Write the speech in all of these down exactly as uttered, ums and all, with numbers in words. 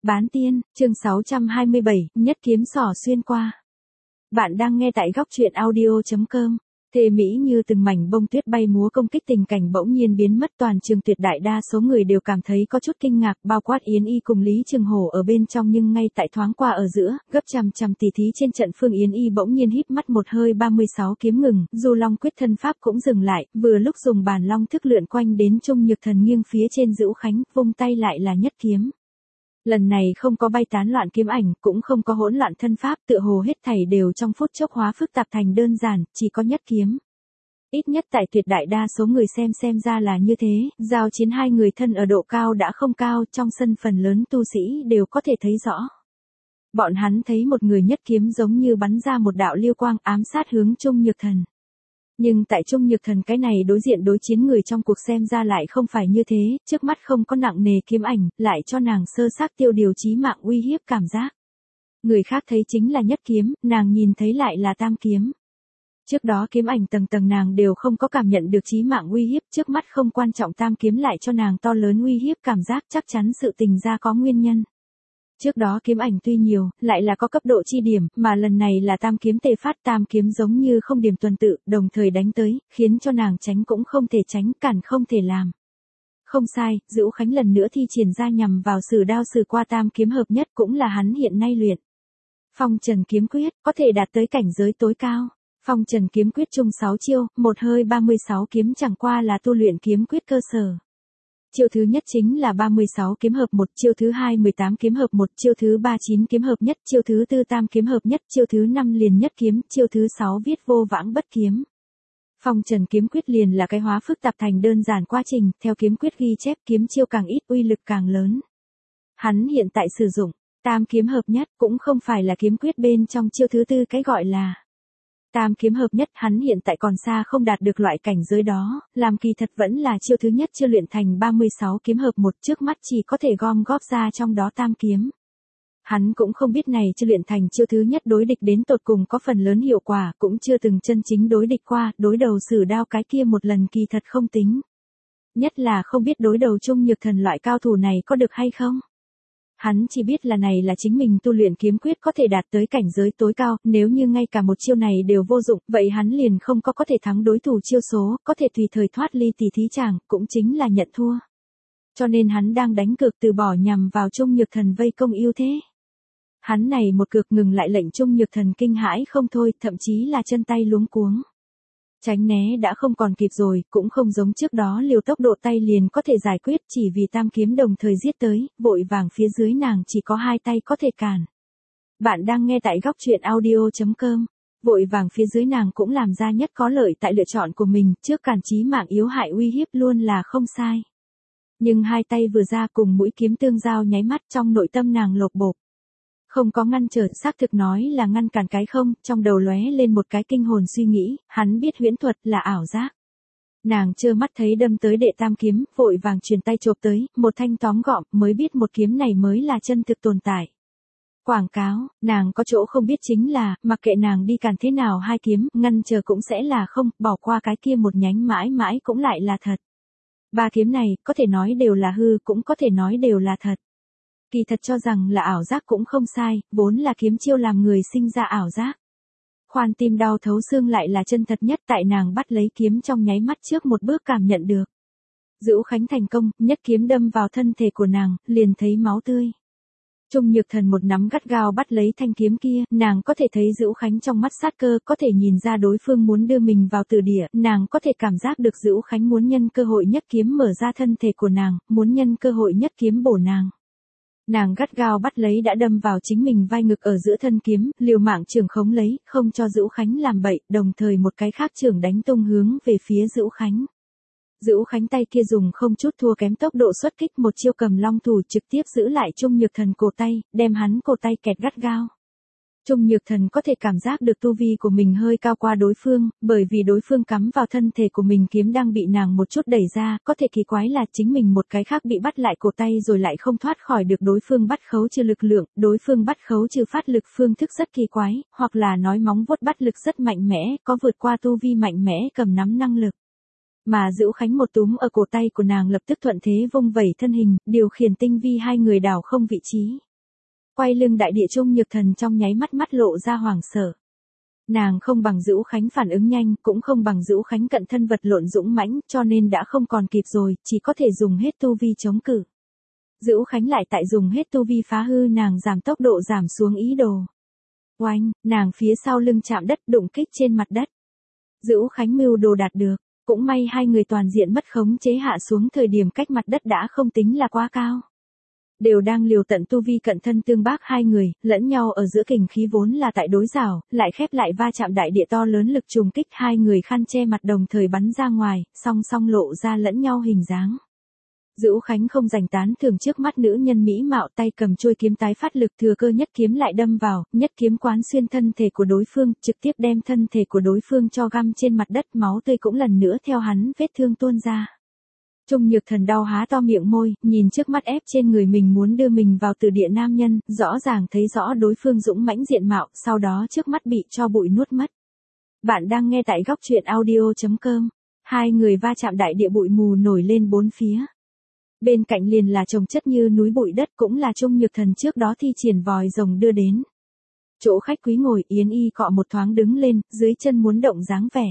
Bán tiên, chương sáu trăm hai mươi bảy, nhất kiếm xỏ xuyên qua. Bạn đang nghe tại góc truyện audio chấm com. Thề Mỹ như từng mảnh bông tuyết bay múa công kích tình cảnh bỗng nhiên biến mất, toàn trường tuyệt đại đa số người đều cảm thấy có chút kinh ngạc, bao quát Yến Y cùng Lý Trường Hổ ở bên trong, nhưng ngay tại thoáng qua ở giữa, gấp trăm trăm tỷ thí trên trận Phương Yến Y bỗng nhiên híp mắt một hơi, ba mươi sáu kiếm ngừng, Du Long quyết thân pháp cũng dừng lại, vừa lúc dùng bàn long thức lượn quanh đến Trung Nhược Thần nghiêng phía trên Dữu Khánh, vung tay lại là nhất kiếm. Lần này không có bay tán loạn kiếm ảnh, cũng không có hỗn loạn thân pháp, tựa hồ hết thảy đều trong phút chốc hóa phức tạp thành đơn giản, chỉ có nhất kiếm. Ít nhất tại tuyệt đại đa số người xem xem ra là như thế, giao chiến hai người thân ở độ cao đã không cao, trong sân phần lớn tu sĩ đều có thể thấy rõ. Bọn hắn thấy một người nhất kiếm giống như bắn ra một đạo liêu quang ám sát hướng Trung Nhược Thần. Nhưng tại Trung Nhược Thần cái này đối diện đối chiến người trong cuộc xem ra lại không phải như thế, trước mắt không có nặng nề kiếm ảnh, lại cho nàng sơ xác tiêu điều chí mạng uy hiếp cảm giác. Người khác thấy chính là nhất kiếm, nàng nhìn thấy lại là tam kiếm. Trước đó kiếm ảnh tầng tầng nàng đều không có cảm nhận được chí mạng uy hiếp, trước mắt không quan trọng tam kiếm lại cho nàng to lớn uy hiếp cảm giác, chắc chắn sự tình ra có nguyên nhân. Trước đó kiếm ảnh tuy nhiều, lại là có cấp độ chi điểm, mà lần này là tam kiếm tề phát, tam kiếm giống như không điểm tuần tự, đồng thời đánh tới, khiến cho nàng tránh cũng không thể tránh, cản không thể làm. Không sai, Dữu Khánh lần nữa thi triển ra nhằm vào sử đao sử qua tam kiếm hợp nhất, cũng là hắn hiện nay luyện. Phong Trần kiếm quyết, có thể đạt tới cảnh giới tối cao. Phong Trần kiếm quyết chung sáu chiêu, một hơi ba mươi sáu kiếm chẳng qua là tu luyện kiếm quyết cơ sở. Chiêu thứ nhất chính là ba mươi sáu kiếm hợp một, chiêu thứ hai mười tám kiếm hợp một, chiêu thứ ba chín kiếm hợp nhất, chiêu thứ tư tam kiếm hợp nhất, chiêu thứ năm liền nhất kiếm, chiêu thứ sáu viết vô vãng bất kiếm. Phong Trần kiếm quyết liền là cái hóa phức tạp thành đơn giản quá trình, theo kiếm quyết ghi chép kiếm chiêu càng ít uy lực càng lớn. Hắn hiện tại sử dụng tam kiếm hợp nhất, cũng không phải là kiếm quyết bên trong chiêu thứ tư cái gọi là tam kiếm hợp nhất, hắn hiện tại còn xa không đạt được loại cảnh giới đó, làm kỳ thật vẫn là chiêu thứ nhất chưa luyện thành ba mươi sáu kiếm hợp một, trước mắt chỉ có thể gom góp ra trong đó tam kiếm. Hắn cũng không biết này chưa luyện thành chiêu thứ nhất đối địch đến tột cùng có phần lớn hiệu quả, cũng chưa từng chân chính đối địch qua, đối đầu sử đao cái kia một lần kỳ thật không tính. Nhất là không biết đối đầu Trung Nhược Thần loại cao thủ này có được hay không. Hắn chỉ biết là này là chính mình tu luyện kiếm quyết có thể đạt tới cảnh giới tối cao, nếu như ngay cả một chiêu này đều vô dụng, vậy hắn liền không có có thể thắng đối thủ chiêu số, có thể tùy thời thoát ly tỷ thí chàng, cũng chính là nhận thua. Cho nên hắn đang đánh cược từ bỏ nhằm vào Trung Nhược Thần vây công ưu thế. Hắn này một cược ngừng lại lệnh Trung Nhược Thần kinh hãi không thôi, thậm chí là chân tay luống cuống. Tránh né đã không còn kịp rồi, cũng không giống trước đó liều tốc độ tay liền có thể giải quyết, chỉ vì tam kiếm đồng thời giết tới, vội vàng phía dưới nàng chỉ có hai tay có thể cản. Bạn đang nghe tại góc truyện audio chấm com. Vội vàng phía dưới nàng cũng làm ra nhất có lợi tại lựa chọn của mình, trước cản chí mạng yếu hại uy hiếp luôn là không sai. Nhưng hai tay vừa ra cùng mũi kiếm tương giao nháy mắt, trong nội tâm nàng lột bột. Không có ngăn trở, xác thực nói là ngăn cản cái không, trong đầu lóe lên một cái kinh hồn suy nghĩ, hắn biết huyễn thuật là ảo giác. Nàng trơ mắt thấy đâm tới đệ tam kiếm, vội vàng truyền tay chộp tới, một thanh tóm gọn, mới biết một kiếm này mới là chân thực tồn tại. Quảng cáo, nàng có chỗ không biết chính là, mặc kệ nàng đi cản thế nào hai kiếm, ngăn trở cũng sẽ là không, bỏ qua cái kia một nhánh mãi mãi cũng lại là thật. Ba kiếm này, có thể nói đều là hư, cũng có thể nói đều là thật. Kỳ thật cho rằng là ảo giác cũng không sai, vốn là kiếm chiêu làm người sinh ra ảo giác. Khoan tim đau thấu xương lại là chân thật nhất, tại nàng bắt lấy kiếm trong nháy mắt trước một bước cảm nhận được. Dữu Khánh thành công, nhất kiếm đâm vào thân thể của nàng, liền thấy máu tươi. Trung Nhược Thần một nắm gắt gao bắt lấy thanh kiếm kia, nàng có thể thấy Dữu Khánh trong mắt sát cơ, có thể nhìn ra đối phương muốn đưa mình vào tử địa, nàng có thể cảm giác được Dữu Khánh muốn nhân cơ hội nhất kiếm mở ra thân thể của nàng, muốn nhân cơ hội nhất kiếm bổ nàng. Nàng gắt gao bắt lấy đã đâm vào chính mình vai ngực ở giữa thân kiếm, liều mạng trường khống lấy, không cho Dữu Khánh làm bậy, đồng thời một cái khác trường đánh tung hướng về phía Dữu Khánh. Dữu Khánh tay kia dùng không chút thua kém tốc độ xuất kích, một chiêu cầm long thủ trực tiếp giữ lại Trung Nhược Thần cổ tay, đem hắn cổ tay kẹt gắt gao. Trung Nhược Thần có thể cảm giác được tu vi của mình hơi cao qua đối phương, bởi vì đối phương cắm vào thân thể của mình kiếm đang bị nàng một chút đẩy ra, có thể kỳ quái là chính mình một cái khác bị bắt lại cổ tay rồi lại không thoát khỏi được đối phương bắt khấu trừ lực lượng, đối phương bắt khấu trừ phát lực phương thức rất kỳ quái, hoặc là nói móng vuốt bắt lực rất mạnh mẽ, có vượt qua tu vi mạnh mẽ cầm nắm năng lực. Mà Dữu Khánh một túm ở cổ tay của nàng lập tức thuận thế vung vẩy thân hình, điều khiển tinh vi hai người đảo không vị trí. Quay lưng đại địa Trung Nhược Thần trong nháy mắt mắt lộ ra hoảng sợ. Nàng không bằng Dữu Khánh phản ứng nhanh, cũng không bằng Dữu Khánh cận thân vật lộn dũng mãnh, cho nên đã không còn kịp rồi, chỉ có thể dùng hết tu vi chống cự. Dữu Khánh lại tại dùng hết tu vi phá hư nàng giảm tốc độ giảm xuống ý đồ. Oanh, nàng phía sau lưng chạm đất đụng kích trên mặt đất. Dữu Khánh mưu đồ đạt được, cũng may hai người toàn diện mất khống chế hạ xuống thời điểm cách mặt đất đã không tính là quá cao. Đều đang liều tận tu vi cận thân tương bác hai người, lẫn nhau ở giữa kình khí vốn là tại đối rảo, lại khép lại va chạm đại địa to lớn lực trùng kích hai người khăn che mặt đồng thời bắn ra ngoài, song song lộ ra lẫn nhau hình dáng. Dữu Khánh không giành tán thường trước mắt nữ nhân mỹ mạo, tay cầm chuôi kiếm tái phát lực thừa cơ nhất kiếm lại đâm vào, nhất kiếm quán xuyên thân thể của đối phương, trực tiếp đem thân thể của đối phương cho găm trên mặt đất, máu tươi cũng lần nữa theo hắn vết thương tuôn ra. Trung Nhược Thần đau há to miệng môi, nhìn trước mắt ép trên người mình muốn đưa mình vào từ địa nam nhân, rõ ràng thấy rõ đối phương dũng mãnh diện mạo, sau đó trước mắt bị cho bụi nuốt mất. Bạn đang nghe tại góc truyện audio chấm com. Hai người va chạm đại địa bụi mù nổi lên bốn phía. Bên cạnh liền là chồng chất như núi bụi đất, cũng là Trung Nhược Thần trước đó thi triển vòi rồng đưa đến. Chỗ khách quý ngồi, Yến Y cọ một thoáng đứng lên, dưới chân muốn động dáng vẻ.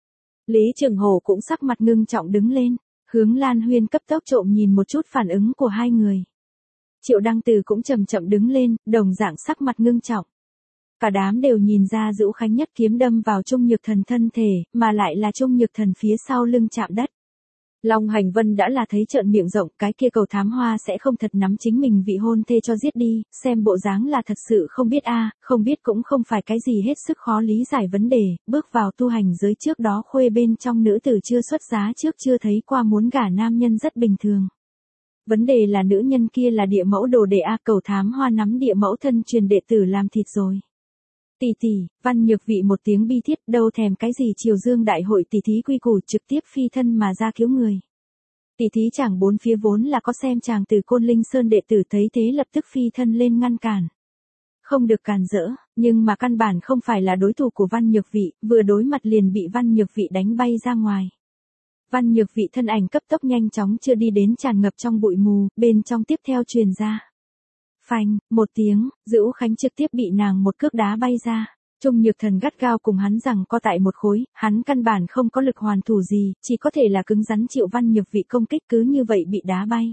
Lý Trường Hổ cũng sắc mặt ngưng trọng đứng lên, hướng Lan Huyên cấp tốc trộm nhìn một chút phản ứng của hai người. Triệu Đăng Từ cũng chậm chậm đứng lên, đồng dạng sắc mặt ngưng trọng. Cả đám đều nhìn ra Dữu Khánh nhất kiếm đâm vào Trung Nhược Thần thân thể, mà lại là Trung Nhược Thần phía sau lưng chạm đất. Long Hành Vân đã là thấy trợn miệng rộng, cái kia cầu thám hoa sẽ không thật nắm chính mình vị hôn thê cho giết đi, xem bộ dáng là thật sự không biết a, không biết cũng không phải cái gì hết sức khó lý giải vấn đề, bước vào tu hành giới trước đó khuê bên trong nữ tử chưa xuất giá trước chưa thấy qua muốn gả nam nhân rất bình thường. Vấn đề là nữ nhân kia là địa mẫu đồ đệ a, cầu thám hoa nắm địa mẫu thân truyền đệ tử làm thịt rồi. Tỷ tỷ, Văn Nhược Vị một tiếng bi thiết, đâu thèm cái gì Triều Dương đại hội tỷ thí quy củ, trực tiếp phi thân mà ra cứu người. Tỷ thí chẳng bốn phía vốn là có xem chàng từ Côn Linh Sơn đệ tử thấy thế lập tức phi thân lên ngăn cản. Không được cản rỡ, nhưng mà căn bản không phải là đối thủ của Văn Nhược Vị, vừa đối mặt liền bị Văn Nhược Vị đánh bay ra ngoài. Văn Nhược Vị thân ảnh cấp tốc nhanh chóng chưa đi đến tràn ngập trong bụi mù, bên trong tiếp theo truyền ra. Phanh, một tiếng, Dữu Khánh trực tiếp bị nàng một cước đá bay ra. Trung Nhược Thần gắt gao cùng hắn rằng co tại một khối, hắn căn bản không có lực hoàn thủ gì, chỉ có thể là cứng rắn chịu Văn Nhược Vị công kích, cứ như vậy bị đá bay.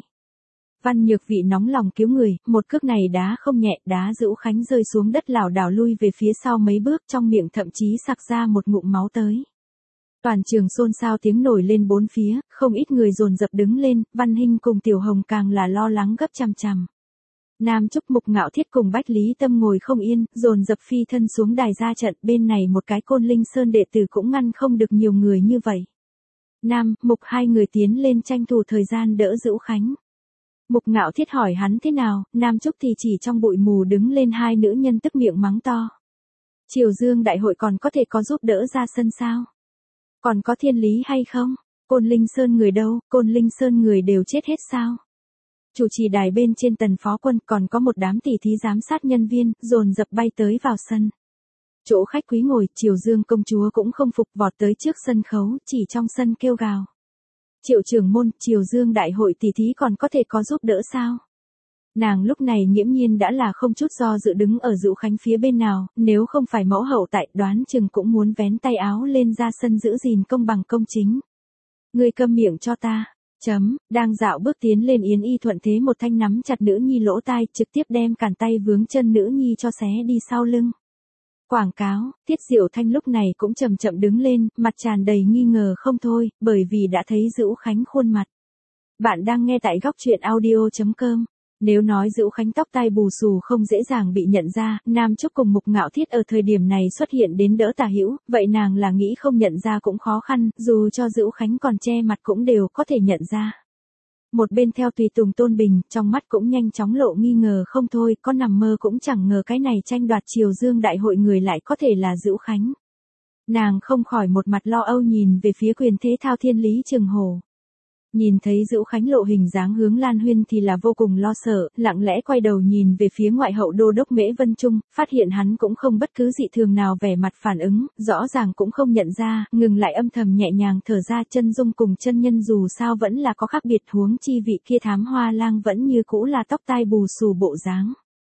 Văn Nhược Vị nóng lòng cứu người, một cước này đá không nhẹ, đá Dữu Khánh rơi xuống đất lảo đảo lui về phía sau mấy bước, trong miệng thậm chí sặc ra một ngụm máu tới. Toàn trường xôn xao tiếng nổi lên bốn phía, không ít người dồn dập đứng lên, Văn Hinh cùng Tiểu Hồng càng là lo lắng gấp chằm chằm. Nam Trúc Mục Ngạo Thiết cùng Bách Lý Tâm ngồi không yên, dồn dập phi thân xuống đài ra trận, bên này một cái Côn Linh Sơn đệ tử cũng ngăn không được nhiều người như vậy. Nam, Mục hai người tiến lên tranh thủ thời gian đỡ Dữu Khánh. Mục Ngạo Thiết hỏi hắn thế nào, Nam Trúc thì chỉ trong bụi mù đứng lên hai nữ nhân tức miệng mắng to. Triều Dương đại hội còn có thể có giúp đỡ ra sân sao? Còn có thiên lý hay không? Côn Linh Sơn người đâu, Côn Linh Sơn người đều chết hết sao? Chủ trì đài bên trên Tần Phó Quân còn có một đám tỷ thí giám sát nhân viên, dồn dập bay tới vào sân. Chỗ khách quý ngồi, Triều Dương công chúa cũng không phục vọt tới trước sân khấu, chỉ trong sân kêu gào. Triệu trưởng môn, Triều Dương đại hội tỷ thí còn có thể có giúp đỡ sao? Nàng lúc này nghiễm nhiên đã là không chút do dự đứng ở Dữu Khánh phía bên nào, nếu không phải mẫu hậu tại đoán chừng cũng muốn vén tay áo lên ra sân giữ gìn công bằng công chính. Ngươi câm miệng cho ta. Chấm, đang dạo bước tiến lên Yến Y thuận thế một thanh nắm chặt nữ nhi lỗ tai, trực tiếp đem cản tay vướng chân nữ nhi cho xé đi sau lưng. Quảng cáo, Tiết Diệu Thanh lúc này cũng chậm chậm đứng lên, mặt tràn đầy nghi ngờ không thôi, bởi vì đã thấy Dữu Khánh khuôn mặt. Bạn đang nghe tại góc truyện audio chấm com. Nếu nói Dữu Khánh tóc tai bù xù không dễ dàng bị nhận ra, Nam Trúc cùng Mục Ngạo Thiết ở thời điểm này xuất hiện đến đỡ tả hữu, vậy nàng là nghĩ không nhận ra cũng khó khăn, dù cho Dữu Khánh còn che mặt cũng đều có thể nhận ra. Một bên theo tùy tùng Tôn Bình, trong mắt cũng nhanh chóng lộ nghi ngờ không thôi, có nằm mơ cũng chẳng ngờ cái này tranh đoạt Triều Dương đại hội người lại có thể là Dữu Khánh. Nàng không khỏi một mặt lo âu nhìn về phía quyền thế thao thiên Lý Trường Hổ. Nhìn thấy Dữu Khánh lộ hình dáng hướng Lan Huyên thì là vô cùng lo sợ, lặng lẽ quay đầu nhìn về phía ngoại hậu đô đốc Mễ Vân Trung, phát hiện hắn cũng không bất cứ dị thường nào vẻ mặt phản ứng, rõ ràng cũng không nhận ra, ngừng lại âm thầm nhẹ nhàng thở ra, chân dung cùng chân nhân dù sao vẫn là có khác biệt, huống chi vị kia thám hoa lang vẫn như cũ là tóc tai bù xù bộ dáng.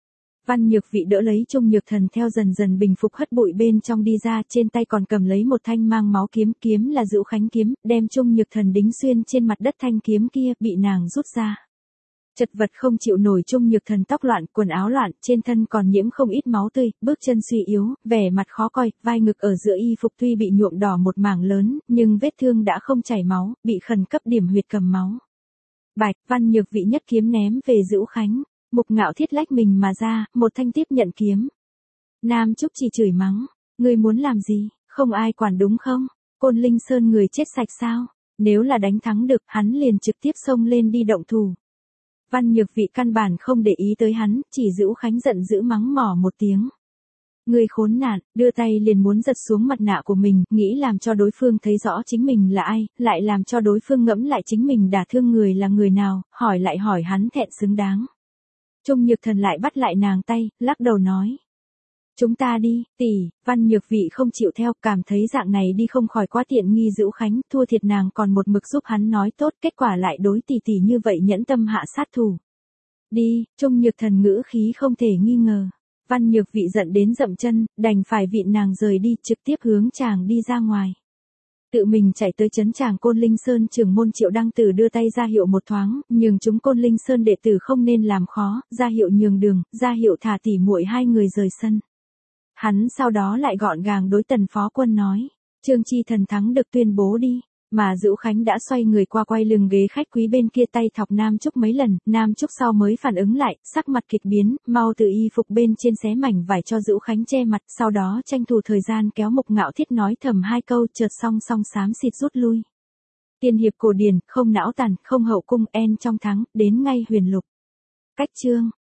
Văn Nhược Vị đỡ lấy Trung Nhược Thần theo dần dần bình phục hất bụi bên trong đi ra, trên tay còn cầm lấy một thanh mang máu kiếm, kiếm là Dữu Khánh kiếm, đem Trung Nhược Thần đính xuyên trên mặt đất, thanh kiếm kia bị nàng rút ra. Chật vật không chịu nổi, Trung Nhược Thần tóc loạn, quần áo loạn, trên thân còn nhiễm không ít máu tươi, bước chân suy yếu, vẻ mặt khó coi, vai ngực ở giữa y phục tuy bị nhuộm đỏ một mảng lớn, nhưng vết thương đã không chảy máu, bị khẩn cấp điểm huyệt cầm máu. Bạch, Văn Nhược Vị nhất kiếm ném về Dữu Khánh. Mục Ngạo Thiết lách mình mà ra, một thanh tiếp nhận kiếm. Nam Trúc chỉ chửi mắng, ngươi muốn làm gì, không ai quản đúng không? Côn Linh Sơn người chết sạch sao? Nếu là đánh thắng được, hắn liền trực tiếp xông lên đi động thủ. Văn Nhược Vị căn bản không để ý tới hắn, chỉ Dữu Khánh giận dữ mắng mỏ một tiếng. Ngươi khốn nạn, đưa tay liền muốn giật xuống mặt nạ của mình, nghĩ làm cho đối phương thấy rõ chính mình là ai, lại làm cho đối phương ngẫm lại chính mình đả thương người là người nào, hỏi lại hỏi hắn thẹn xứng đáng. Trung Nhược Thần lại bắt lại nàng tay, lắc đầu nói. Chúng ta đi, tỷ. Văn Nhược Vị không chịu theo, cảm thấy dạng này đi không khỏi quá tiện nghi Dữu Khánh, thua thiệt nàng còn một mực giúp hắn nói tốt, kết quả lại đối tỷ tỷ như vậy nhẫn tâm hạ sát thủ. Đi, Trung Nhược Thần ngữ khí không thể nghi ngờ. Văn Nhược Vị giận đến dậm chân, đành phải vịn nàng rời đi, trực tiếp hướng chàng đi ra ngoài. Tự mình chạy tới trấn tràng Côn Linh Sơn, trưởng môn Triệu Đăng Tử đưa tay ra hiệu một thoáng, nhường chúng Côn Linh Sơn đệ tử không nên làm khó, ra hiệu nhường đường, ra hiệu thả tỉ muội hai người rời sân. Hắn sau đó lại gọn gàng đối Tần Phó Quân nói, Trương Chi Thần thắng được tuyên bố đi, mà Dữu Khánh đã xoay người qua quay lưng ghế khách quý bên kia, tay thọc Nam Trúc mấy lần, Nam Trúc sau mới phản ứng lại, sắc mặt kịch biến, mau từ y phục bên trên xé mảnh vải cho Dữu Khánh che mặt, sau đó tranh thủ thời gian kéo Mục Ngạo Thiết nói thầm hai câu, chợt song song xám xịt rút lui. Tiên hiệp cổ điển, không não tàn, không hậu cung, en trong thắng, đến ngay huyền lục. Cách chương